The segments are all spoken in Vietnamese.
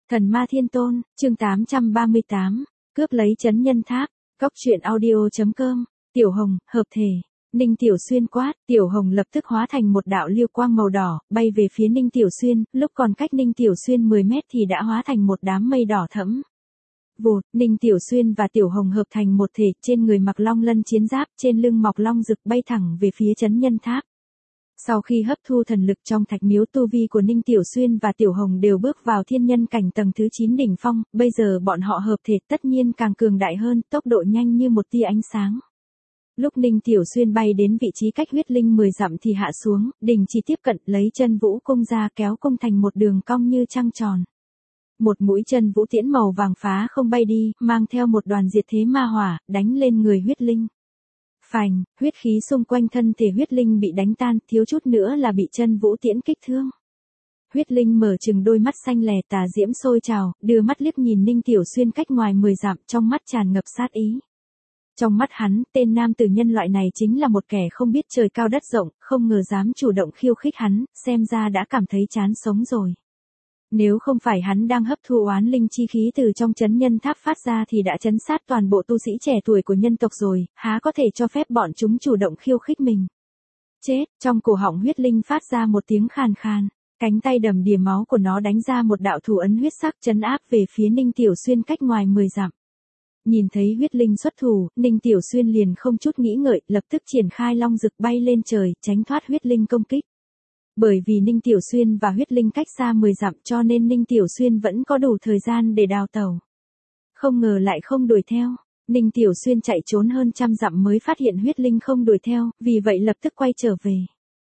Thần Ma Thiên Tôn, chương 838, cướp lấy trấn nhân tháp, góc truyện audio.com, Tiểu Hồng, hợp thể. Ninh Tiểu Xuyên quát, Tiểu Hồng lập tức hóa thành một đạo lưu quang màu đỏ, bay về phía Ninh Tiểu Xuyên, lúc còn cách Ninh Tiểu Xuyên 10 mét thì đã hóa thành một đám mây đỏ thẫm. Vụt, Ninh Tiểu Xuyên và Tiểu Hồng hợp thành một thể, trên người mặc long lân chiến giáp, trên lưng mọc long rực bay thẳng về phía trấn nhân tháp. Sau khi hấp thu thần lực trong thạch miếu, tu vi của Ninh Tiểu Xuyên và Tiểu Hồng đều bước vào thiên nhân cảnh tầng thứ 9 đỉnh phong, bây giờ bọn họ hợp thể tất nhiên càng cường đại hơn, tốc độ nhanh như một tia ánh sáng. Lúc Ninh Tiểu Xuyên bay đến vị trí cách huyết linh 10 dặm thì hạ xuống, đình chỉ tiếp cận, lấy chân vũ cung ra kéo cung thành một đường cong như trăng tròn. Một mũi chân vũ tiễn màu vàng phá không bay đi, mang theo một đoàn diệt thế ma hỏa, đánh lên người huyết linh. Phành, huyết khí xung quanh thân thể huyết linh bị đánh tan, thiếu chút nữa là bị chân vũ tiễn kích thương. Huyết linh mở trừng đôi mắt xanh lè tà diễm sôi trào, đưa mắt liếc nhìn Ninh Tiểu Xuyên cách ngoài 10 dặm, trong mắt tràn ngập sát ý. Trong mắt hắn, tên nam tử nhân loại này chính là một kẻ không biết trời cao đất rộng, không ngờ dám chủ động khiêu khích hắn, xem ra đã cảm thấy chán sống rồi. Nếu không phải hắn đang hấp thu oán linh chi khí từ trong trấn nhân tháp phát ra thì đã trấn sát toàn bộ tu sĩ trẻ tuổi của nhân tộc rồi, há có thể cho phép bọn chúng chủ động khiêu khích mình. Chết, trong cổ họng huyết linh phát ra một tiếng khàn khàn, cánh tay đầm đìa máu của nó đánh ra một đạo thủ ấn huyết sắc trấn áp về phía Ninh Tiểu Xuyên cách ngoài 10 dặm. Nhìn thấy huyết linh xuất thủ, Ninh Tiểu Xuyên liền không chút nghĩ ngợi, lập tức triển khai long rực bay lên trời, tránh thoát huyết linh công kích. Bởi vì Ninh Tiểu Xuyên và huyết linh cách xa 10 dặm cho nên Ninh Tiểu Xuyên vẫn có đủ thời gian để đào tẩu. Không ngờ lại không đuổi theo, Ninh Tiểu Xuyên chạy trốn hơn 100 dặm mới phát hiện huyết linh không đuổi theo, vì vậy lập tức quay trở về.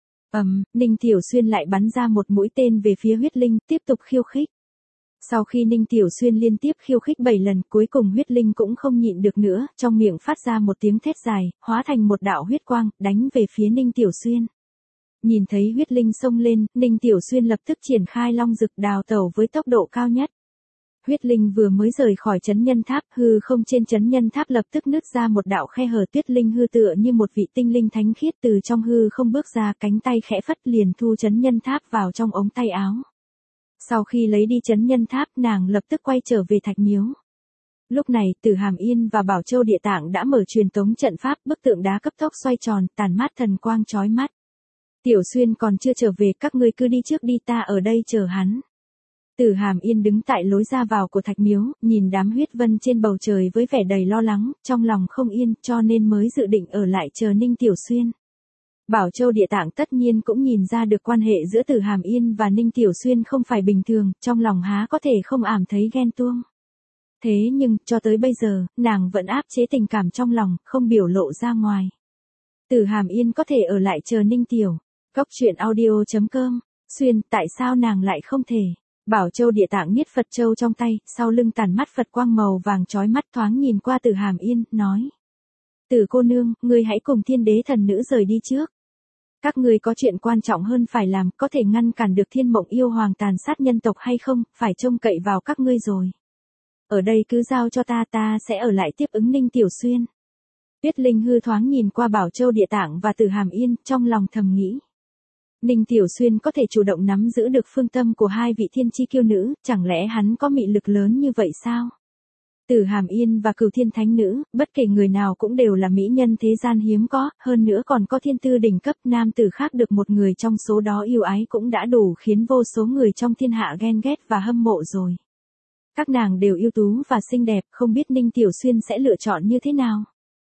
Ninh Tiểu Xuyên lại bắn ra một mũi tên về phía huyết linh, tiếp tục khiêu khích. Sau khi Ninh Tiểu Xuyên liên tiếp khiêu khích 7 lần, cuối cùng huyết linh cũng không nhịn được nữa, trong miệng phát ra một tiếng thét dài, hóa thành một đạo huyết quang, đánh về phía Ninh Tiểu Xuyên. Nhìn thấy huyết linh xông lên, Ninh Tiểu Xuyên lập tức triển khai long rực đào tẩu với tốc độ cao nhất. Huyết linh vừa mới rời khỏi trấn nhân tháp, hư không trên trấn nhân tháp lập tức nứt ra một đạo khe hở, tuyết linh hư tựa như một vị tinh linh thánh khiết từ trong hư không bước ra, cánh tay khẽ phất liền thu trấn nhân tháp vào trong ống tay áo. Sau khi lấy đi trấn nhân tháp, nàng lập tức quay trở về thạch miếu. Lúc này, Tử Hàm Yên và Bảo Châu Địa Tạng đã mở truyền tống trận pháp, bức tượng đá cấp tốc xoay tròn, tàn mát thần quang chói mắt. Tiểu Xuyên còn chưa trở về, các ngươi cứ đi trước đi, ta ở đây chờ hắn. Tử Hàm Yên đứng tại lối ra vào của thạch miếu, nhìn đám huyết vân trên bầu trời với vẻ đầy lo lắng, trong lòng không yên, cho nên mới dự định ở lại chờ Ninh Tiểu Xuyên. Bảo Châu Địa Tạng tất nhiên cũng nhìn ra được quan hệ giữa Tử Hàm Yên và Ninh Tiểu Xuyên không phải bình thường, trong lòng há có thể không ảm thấy ghen tuông. Thế nhưng, cho tới bây giờ, nàng vẫn áp chế tình cảm trong lòng, không biểu lộ ra ngoài. Tử Hàm Yên có thể ở lại chờ Ninh Tiểu. Góc truyện audio.com, Xuyên, tại sao nàng lại không thể? Bảo Châu Địa Tạng niết Phật Châu trong tay, sau lưng tàn mắt Phật quang màu vàng chói mắt, thoáng nhìn qua Tử Hàm Yên, nói. Tử cô nương, ngươi hãy cùng thiên đế thần nữ rời đi trước. Các ngươi có chuyện quan trọng hơn phải làm, có thể ngăn cản được Thiên Mộng Yêu Hoàng tàn sát nhân tộc hay không, phải trông cậy vào các ngươi rồi. Ở đây cứ giao cho ta, ta sẽ ở lại tiếp ứng Ninh Tiểu Xuyên. Tuyết linh hư thoáng nhìn qua Bảo Châu Địa Tạng và Tử Hàm Yên, trong lòng thầm nghĩ. Ninh Tiểu Xuyên có thể chủ động nắm giữ được phương tâm của hai vị thiên chi kiêu nữ, chẳng lẽ hắn có mị lực lớn như vậy sao? Tử Hàm Yên và Cửu Thiên Thánh Nữ, bất kể người nào cũng đều là mỹ nhân thế gian hiếm có, hơn nữa còn có thiên tư đỉnh cấp, nam tử khác được một người trong số đó yêu ái cũng đã đủ khiến vô số người trong thiên hạ ghen ghét và hâm mộ rồi. Các nàng đều ưu tú và xinh đẹp, không biết Ninh Tiểu Xuyên sẽ lựa chọn như thế nào?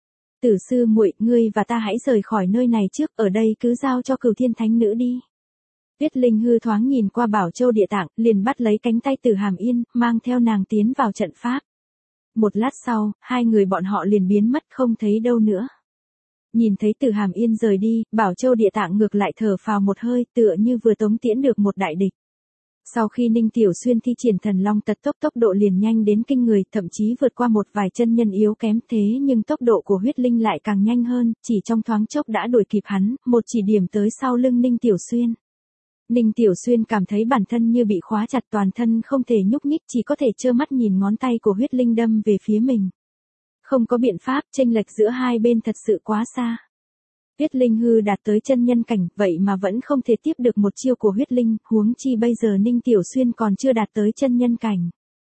Tử sư muội, ngươi và ta hãy rời khỏi nơi này trước, ở đây cứ giao cho Cửu Thiên Thánh Nữ đi. Tuyết linh hư thoáng nhìn qua Bảo Châu Địa Tạng, liền bắt lấy cánh tay Tử Hàm Yên, mang theo nàng tiến vào trận pháp. Một lát sau, hai người bọn họ liền biến mất không thấy đâu nữa. Nhìn thấy Tử Hàm Yên rời đi, Bảo Châu Địa Tạng ngược lại thở phào một hơi, tựa như vừa tống tiễn được một đại địch. Sau khi Ninh Tiểu Xuyên thi triển thần long tật tốc độ liền nhanh đến kinh người, thậm chí vượt qua một vài chân nhân yếu kém, thế nhưng tốc độ của huyết linh lại càng nhanh hơn, chỉ trong thoáng chốc đã đuổi kịp hắn, một chỉ điểm tới sau lưng Ninh Tiểu Xuyên. Ninh Tiểu Xuyên cảm thấy bản thân như bị khóa chặt, toàn thân không thể nhúc nhích, chỉ có thể trơ mắt nhìn ngón tay của huyết linh đâm về phía mình. Không có biện pháp, chênh lệch giữa hai bên thật sự quá xa. Huyết linh hư đạt tới chân nhân cảnh, vậy mà vẫn không thể tiếp được một chiêu của huyết linh, huống chi bây giờ Ninh Tiểu Xuyên còn chưa đạt tới chân nhân cảnh.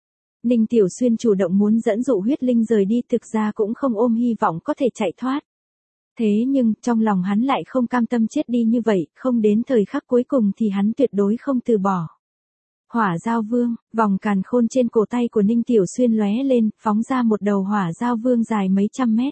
Ninh Tiểu Xuyên chủ động muốn dẫn dụ huyết linh rời đi, thực ra cũng không ôm hy vọng có thể chạy thoát. Thế nhưng, trong lòng hắn lại không cam tâm chết đi như vậy, không đến thời khắc cuối cùng thì hắn tuyệt đối không từ bỏ. Hỏa Giao Vương, vòng càn khôn trên cổ tay của Ninh Tiểu Xuyên lóe lên, phóng ra một đầu Hỏa Giao Vương dài mấy trăm mét.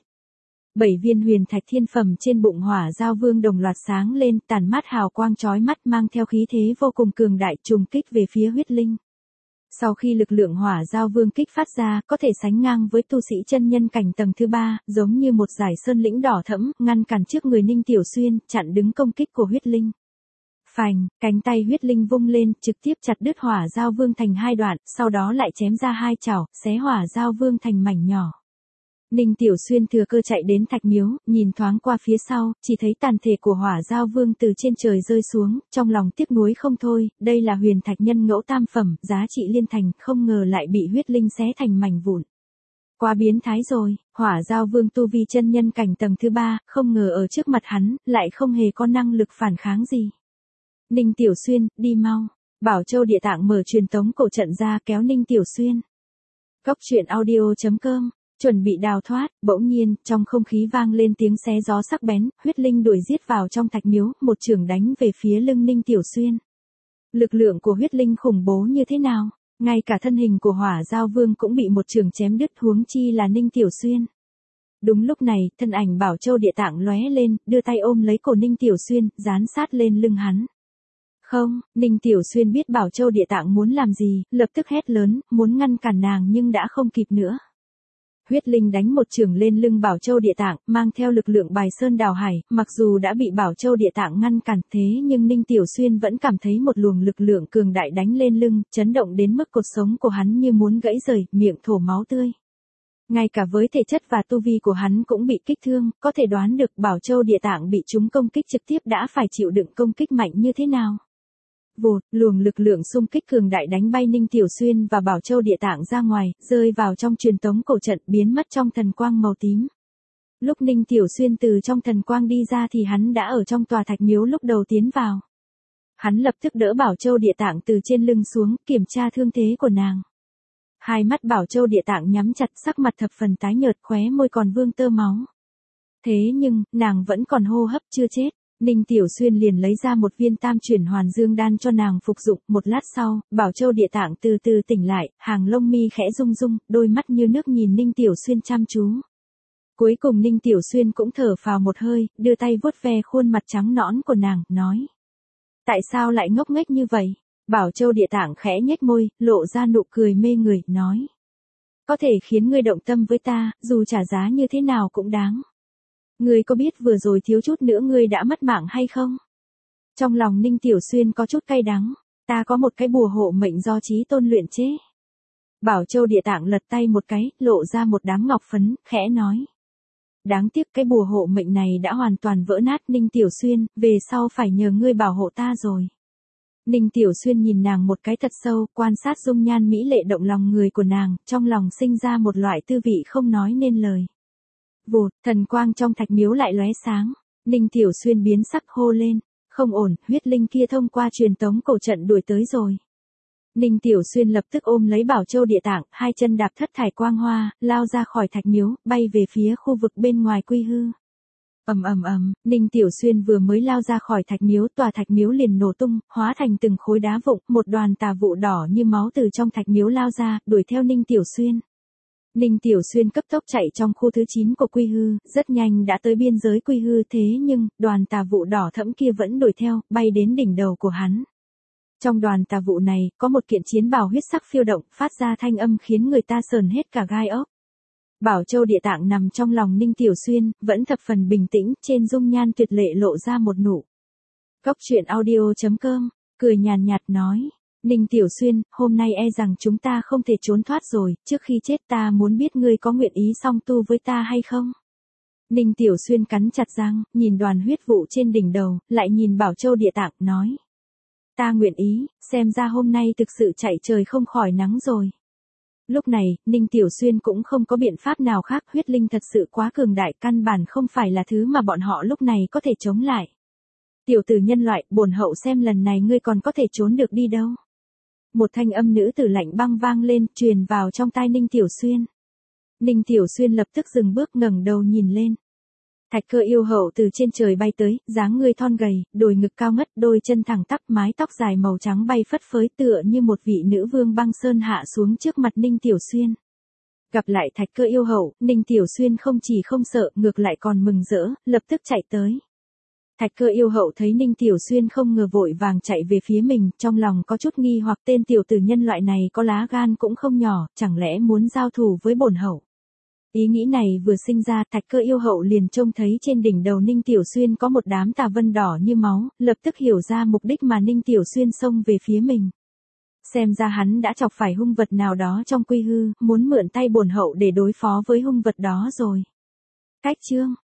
7 viên huyền thạch thiên phẩm trên bụng Hỏa Giao Vương đồng loạt sáng lên, tản mát hào quang chói mắt, mang theo khí thế vô cùng cường đại, trùng kích về phía huyết linh. Sau khi lực lượng Hỏa Giao Vương kích phát ra, có thể sánh ngang với tu sĩ chân nhân cảnh tầng thứ 3, giống như một dải sơn lĩnh đỏ thẫm, ngăn cản trước người Ninh Tiểu Xuyên, chặn đứng công kích của huyết linh. Phành, cánh tay huyết linh vung lên, trực tiếp chặt đứt Hỏa Giao Vương thành 2 đoạn, sau đó lại chém ra 2 chảo, xé Hỏa Giao Vương thành mảnh nhỏ. Ninh Tiểu Xuyên thừa cơ chạy đến thạch miếu, nhìn thoáng qua phía sau, chỉ thấy tàn thể của Hỏa Giao Vương từ trên trời rơi xuống, trong lòng tiếc nuối không thôi, đây là huyền thạch nhân ngẫu tam phẩm, giá trị liên thành, không ngờ lại bị huyết linh xé thành mảnh vụn. Quá biến thái rồi, Hỏa Giao Vương tu vi chân nhân cảnh tầng thứ 3, không ngờ ở trước mặt hắn, lại không hề có năng lực phản kháng gì. Ninh Tiểu Xuyên, đi mau. Bảo Châu Địa Tạng mở truyền tống cổ trận ra kéo Ninh Tiểu Xuyên. Cốc truyện audio.com. Chuẩn bị đào thoát, bỗng nhiên, trong không khí vang lên tiếng xé gió sắc bén, huyết linh đuổi giết vào trong thạch miếu, một chưởng đánh về phía lưng Ninh Tiểu Xuyên. Lực lượng của huyết linh khủng bố như thế nào? Ngay cả thân hình của Hỏa Giao Vương cũng bị một chưởng chém đứt, huống chi là Ninh Tiểu Xuyên. Đúng lúc này, thân ảnh Bảo Châu Địa Tạng lóe lên, đưa tay ôm lấy cổ Ninh Tiểu Xuyên, dán sát lên lưng hắn. Không, Ninh Tiểu Xuyên biết Bảo Châu Địa Tạng muốn làm gì, lập tức hét lớn, muốn ngăn cản nàng nhưng đã không kịp nữa. Huyết linh đánh một chưởng lên lưng Bảo Châu Địa Tạng, mang theo lực lượng bài sơn đào hải, mặc dù đã bị Bảo Châu Địa Tạng ngăn cản, thế nhưng Ninh Tiểu Xuyên vẫn cảm thấy một luồng lực lượng cường đại đánh lên lưng, chấn động đến mức cột sống của hắn như muốn gãy rời, miệng thổ máu tươi. Ngay cả với thể chất và tu vi của hắn cũng bị kích thương, có thể đoán được Bảo Châu Địa Tạng bị chúng công kích trực tiếp đã phải chịu đựng công kích mạnh như thế nào. Vụt, luồng lực lượng xung kích cường đại đánh bay Ninh Tiểu Xuyên và Bảo Châu Địa Tạng ra ngoài, rơi vào trong truyền tống cổ trận, biến mất trong thần quang màu tím. Lúc Ninh Tiểu Xuyên từ trong thần quang đi ra thì hắn đã ở trong tòa thạch miếu lúc đầu tiến vào. Hắn lập tức đỡ Bảo Châu Địa Tạng từ trên lưng xuống, kiểm tra thương thế của nàng. Hai mắt Bảo Châu Địa Tạng nhắm chặt, sắc mặt thập phần tái nhợt, khóe môi còn vương tơ máu. Thế nhưng, nàng vẫn còn hô hấp, chưa chết. Ninh Tiểu Xuyên liền lấy ra một viên tam chuyển hoàn dương đan cho nàng phục dụng, một lát sau, Bảo Châu Địa Tạng từ từ tỉnh lại, hàng lông mi khẽ rung rung, đôi mắt như nước nhìn Ninh Tiểu Xuyên chăm chú. Cuối cùng Ninh Tiểu Xuyên cũng thở phào một hơi, đưa tay vuốt ve khuôn mặt trắng nõn của nàng, nói. Tại sao lại ngốc nghếch như vậy? Bảo Châu Địa Tạng khẽ nhếch môi, lộ ra nụ cười mê người, nói. Có thể khiến ngươi động tâm với ta, dù trả giá như thế nào cũng đáng. Ngươi có biết vừa rồi thiếu chút nữa ngươi đã mất mạng hay không? Trong lòng Ninh Tiểu Xuyên có chút cay đắng, ta có một cái bùa hộ mệnh do Chí Tôn luyện chế. Bảo Châu Địa Tạng lật tay một cái, lộ ra một đám ngọc phấn, khẽ nói. Đáng tiếc cái bùa hộ mệnh này đã hoàn toàn vỡ nát. Ninh Tiểu Xuyên, về sau phải nhờ ngươi bảo hộ ta rồi. Ninh Tiểu Xuyên nhìn nàng một cái thật sâu, quan sát dung nhan mỹ lệ động lòng người của nàng, trong lòng sinh ra một loại tư vị không nói nên lời. Vụt, thần quang trong thạch miếu lại lóe sáng. Ninh Tiểu Xuyên biến sắc hô lên. Không ổn, huyết linh kia thông qua truyền tống cổ trận đuổi tới rồi. Ninh Tiểu Xuyên lập tức ôm lấy Bảo Châu Địa Tạng, hai chân đạp thất thải quang hoa, lao ra khỏi thạch miếu, bay về phía khu vực bên ngoài quy hư. Ầm ầm ầm, Ninh Tiểu Xuyên vừa mới lao ra khỏi thạch miếu, tòa thạch miếu liền nổ tung, hóa thành từng khối đá vụn, một đoàn tà vụ đỏ như máu từ trong thạch miếu lao ra, đuổi theo Ninh Tiểu Xuyên. Ninh Tiểu Xuyên cấp tốc chạy trong khu thứ 9 của quy hư, rất nhanh đã tới biên giới quy hư, thế nhưng, đoàn tà vụ đỏ thẫm kia vẫn đuổi theo, bay đến đỉnh đầu của hắn. Trong đoàn tà vụ này, có một kiện chiến bào huyết sắc phiêu động, phát ra thanh âm khiến người ta sờn hết cả gai ốc. Bảo Châu Địa Tạng nằm trong lòng Ninh Tiểu Xuyên, vẫn thập phần bình tĩnh, trên dung nhan tuyệt lệ lộ ra một nụ. Cốc truyện audio.com, cười nhàn nhạt nói. Ninh Tiểu Xuyên, hôm nay e rằng chúng ta không thể trốn thoát rồi, trước khi chết ta muốn biết ngươi có nguyện ý song tu với ta hay không? Ninh Tiểu Xuyên cắn chặt răng, nhìn đoàn huyết vụ trên đỉnh đầu, lại nhìn Bảo Châu Địa Tạng, nói. Ta nguyện ý, xem ra hôm nay thực sự chạy trời không khỏi nắng rồi. Lúc này, Ninh Tiểu Xuyên cũng không có biện pháp nào khác, huyết linh thật sự quá cường đại, căn bản không phải là thứ mà bọn họ lúc này có thể chống lại. Tiểu tử nhân loại, bổn hậu xem lần này ngươi còn có thể trốn được đi đâu. Một thanh âm nữ tử lạnh băng vang lên, truyền vào trong tai Ninh Tiểu Xuyên. Ninh Tiểu Xuyên lập tức dừng bước ngẩng đầu nhìn lên. Thạch Cơ yêu hậu từ trên trời bay tới, dáng người thon gầy, đồi ngực cao ngất, đôi chân thẳng tắp, mái tóc dài màu trắng bay phất phới tựa như một vị nữ vương băng sơn hạ xuống trước mặt Ninh Tiểu Xuyên. Gặp lại Thạch Cơ yêu hậu, Ninh Tiểu Xuyên không chỉ không sợ, ngược lại còn mừng rỡ, lập tức chạy tới. Thạch Cơ yêu hậu thấy Ninh Tiểu Xuyên không ngờ vội vàng chạy về phía mình, trong lòng có chút nghi hoặc tên tiểu tử nhân loại này có lá gan cũng không nhỏ, chẳng lẽ muốn giao thủ với bổn hậu. Ý nghĩ này vừa sinh ra, Thạch Cơ yêu hậu liền trông thấy trên đỉnh đầu Ninh Tiểu Xuyên có một đám tà vân đỏ như máu, lập tức hiểu ra mục đích mà Ninh Tiểu Xuyên xông về phía mình. Xem ra hắn đã chọc phải hung vật nào đó trong quy hư, muốn mượn tay bổn hậu để đối phó với hung vật đó rồi. Cách chương